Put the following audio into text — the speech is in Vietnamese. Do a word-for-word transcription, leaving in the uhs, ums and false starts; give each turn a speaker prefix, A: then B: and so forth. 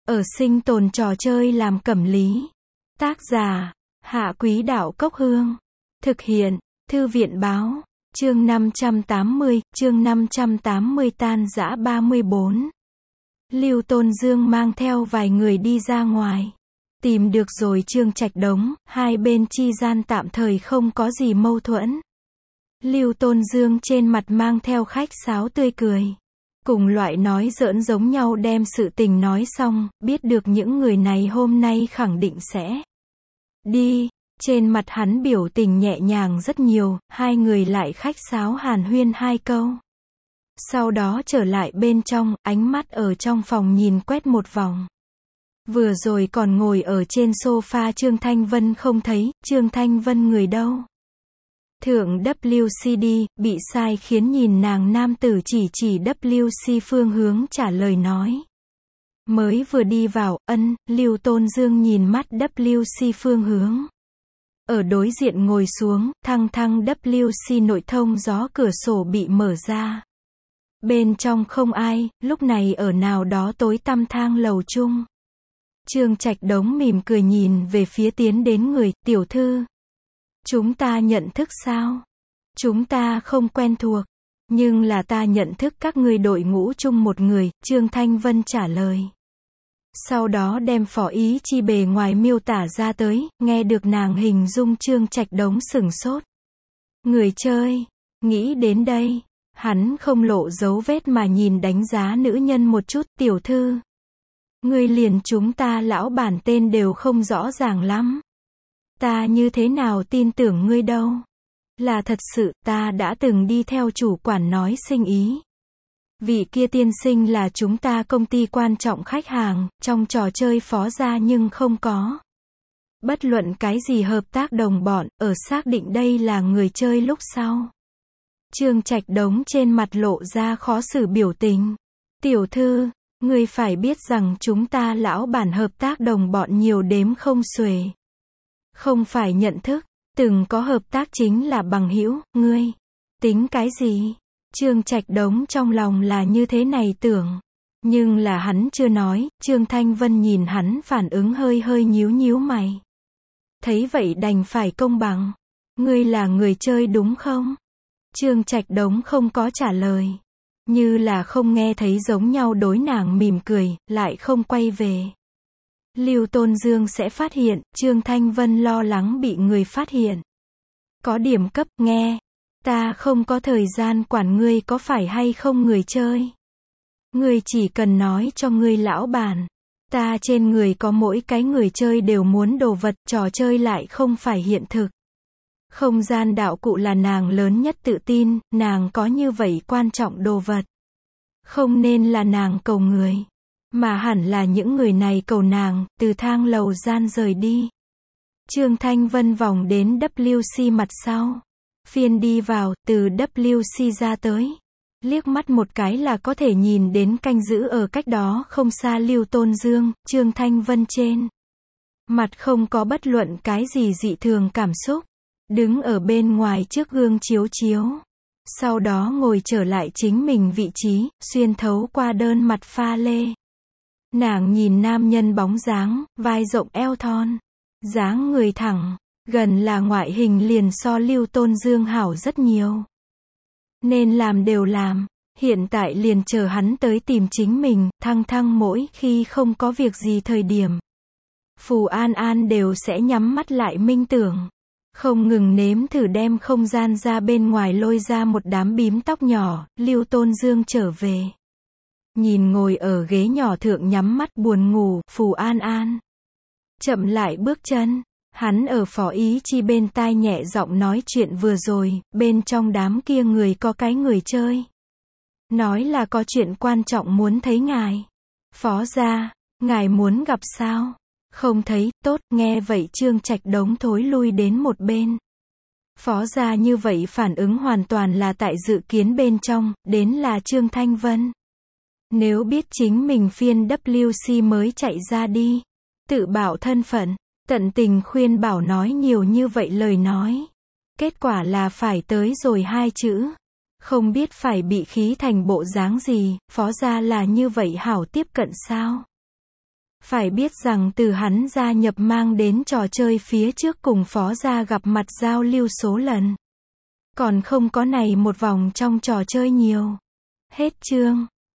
A: Ở sinh tồn trò chơi làm cẩm lý. Tác giả, Hạ Quý Đạo Cốc Hương. Thực hiện, Thư viện Báo. Chương năm trăm tám mươi, chương năm trăm tám mươi tan rã ba mươi bốn. Lưu Tôn Dương mang theo vài người đi ra ngoài. Tìm được rồi Trương Trạch Đống, hai bên chi gian tạm thời không có gì mâu thuẫn. Lưu Tôn Dương trên mặt mang theo khách sáo tươi cười. Cùng loại nói giỡn giống nhau đem sự tình nói xong, biết được những người này hôm nay khẳng định sẽ đi. Trên mặt hắn biểu tình nhẹ nhàng rất nhiều, hai người lại khách sáo hàn huyên hai câu. Sau đó trở lại bên trong, ánh mắt ở trong phòng nhìn quét một vòng. Vừa rồi còn ngồi ở trên sofa Trương Thanh Vân không thấy, Trương Thanh Vân người đâu? Thượng W C D, bị sai khiến nhìn nàng nam tử chỉ chỉ W C phương hướng trả lời nói. Mới vừa đi vào, ân, Lưu Tôn Dương nhìn mắt W C phương hướng. Ở đối diện ngồi xuống, thăng thăng W C nội thông gió cửa sổ bị mở ra. Bên trong không ai, lúc này ở nào đó tối tăm thang lầu chung. Trương Trạch Đống mỉm cười nhìn về phía tiến đến người, tiểu thư. Chúng ta nhận thức sao? Chúng ta không quen thuộc, nhưng là ta nhận thức các ngươi đội ngũ chung một người, Trương Thanh Vân trả lời. Sau đó đem phỏ ý chi bề ngoài miêu tả ra tới, nghe được nàng hình dung Trương Trạch Đống sửng sốt. Người chơi, nghĩ đến đây, hắn không lộ dấu vết mà nhìn đánh giá nữ nhân một chút, tiểu thư. Ngươi liền chúng ta lão bản tên đều không rõ ràng lắm. Ta như thế nào tin tưởng ngươi đâu. Là thật sự, ta đã từng đi theo chủ quản nói sinh ý. Vị kia tiên sinh là chúng ta công ty quan trọng khách hàng, trong trò chơi phó gia nhưng không có. Bất luận cái gì hợp tác đồng bọn, ở xác định đây là người chơi lúc sau. Trương Trạch Đống trên mặt lộ ra khó xử biểu tình. Tiểu thư, ngươi phải biết rằng chúng ta lão bản hợp tác đồng bọn nhiều đếm không xuể. Không phải nhận thức, từng có hợp tác chính là bằng hữu, ngươi tính cái gì? Trương Trạch Đống trong lòng là như thế này tưởng, nhưng là hắn chưa nói. Trương Thanh Vân nhìn hắn phản ứng hơi hơi nhíu nhíu mày. Thấy vậy đành phải công bằng. Ngươi là người chơi đúng không? Trương Trạch Đống không có trả lời, như là không nghe thấy giống nhau đối nàng mỉm cười, lại không quay về. Lưu Tôn Dương sẽ phát hiện, Trương Thanh Vân lo lắng bị người phát hiện. Có điểm cấp, nghe. Ta không có thời gian quản ngươi có phải hay không người chơi. Ngươi chỉ cần nói cho ngươi lão bản. Ta trên người có mỗi cái người chơi đều muốn đồ vật, trò chơi lại không phải hiện thực. Không gian đạo cụ là nàng lớn nhất tự tin, nàng có như vậy quan trọng đồ vật. Không nên là nàng cầu người. Mà hẳn là những người này cầu nàng, từ thang lầu gian rời đi. Trương Thanh Vân vòng đến W C mặt sau. Phiên đi vào, từ W C ra tới. Liếc mắt một cái là có thể nhìn đến canh giữ ở cách đó không xa Lưu Tôn Dương, Trương Thanh Vân trên. Mặt không có bất luận cái gì dị thường cảm xúc. Đứng ở bên ngoài trước gương chiếu chiếu. Sau đó ngồi trở lại chính mình vị trí, xuyên thấu qua đơn mặt pha lê. Nàng nhìn nam nhân bóng dáng, vai rộng eo thon. Dáng người thẳng, gần là ngoại hình liền so Lưu Tôn Dương hảo rất nhiều. Nên làm đều làm, hiện tại liền chờ hắn tới tìm chính mình, thăng thăng mỗi khi không có việc gì thời điểm. Phù An An đều sẽ nhắm mắt lại minh tưởng. Không ngừng nếm thử đem không gian ra bên ngoài lôi ra một đám bím tóc nhỏ, Lưu Tôn Dương trở về. Nhìn ngồi ở ghế nhỏ thượng nhắm mắt buồn ngủ, Phù An An. Chậm lại bước chân, hắn ở phó ý chi bên tai nhẹ giọng nói chuyện vừa rồi, bên trong đám kia người có cái người chơi. Nói là có chuyện quan trọng muốn thấy ngài. Phó gia, ngài muốn gặp sao? Không thấy, tốt, nghe vậy Trương Trạch Đống thối lui đến một bên. Phó gia như vậy phản ứng hoàn toàn là tại dự kiến bên trong, đến là Trương Thanh Vân. Nếu biết chính mình phiên W C mới chạy ra đi, tự bảo thân phận, tận tình khuyên bảo nói nhiều như vậy lời nói. Kết quả là phải tới rồi hai chữ. Không biết phải bị khí thành bộ dáng gì, phó gia là như vậy hảo tiếp cận sao? Phải biết rằng từ hắn gia nhập mang đến trò chơi phía trước cùng Phó Gia gặp mặt giao lưu số lần. Còn không có này một vòng trong trò chơi nhiều. Hết chương.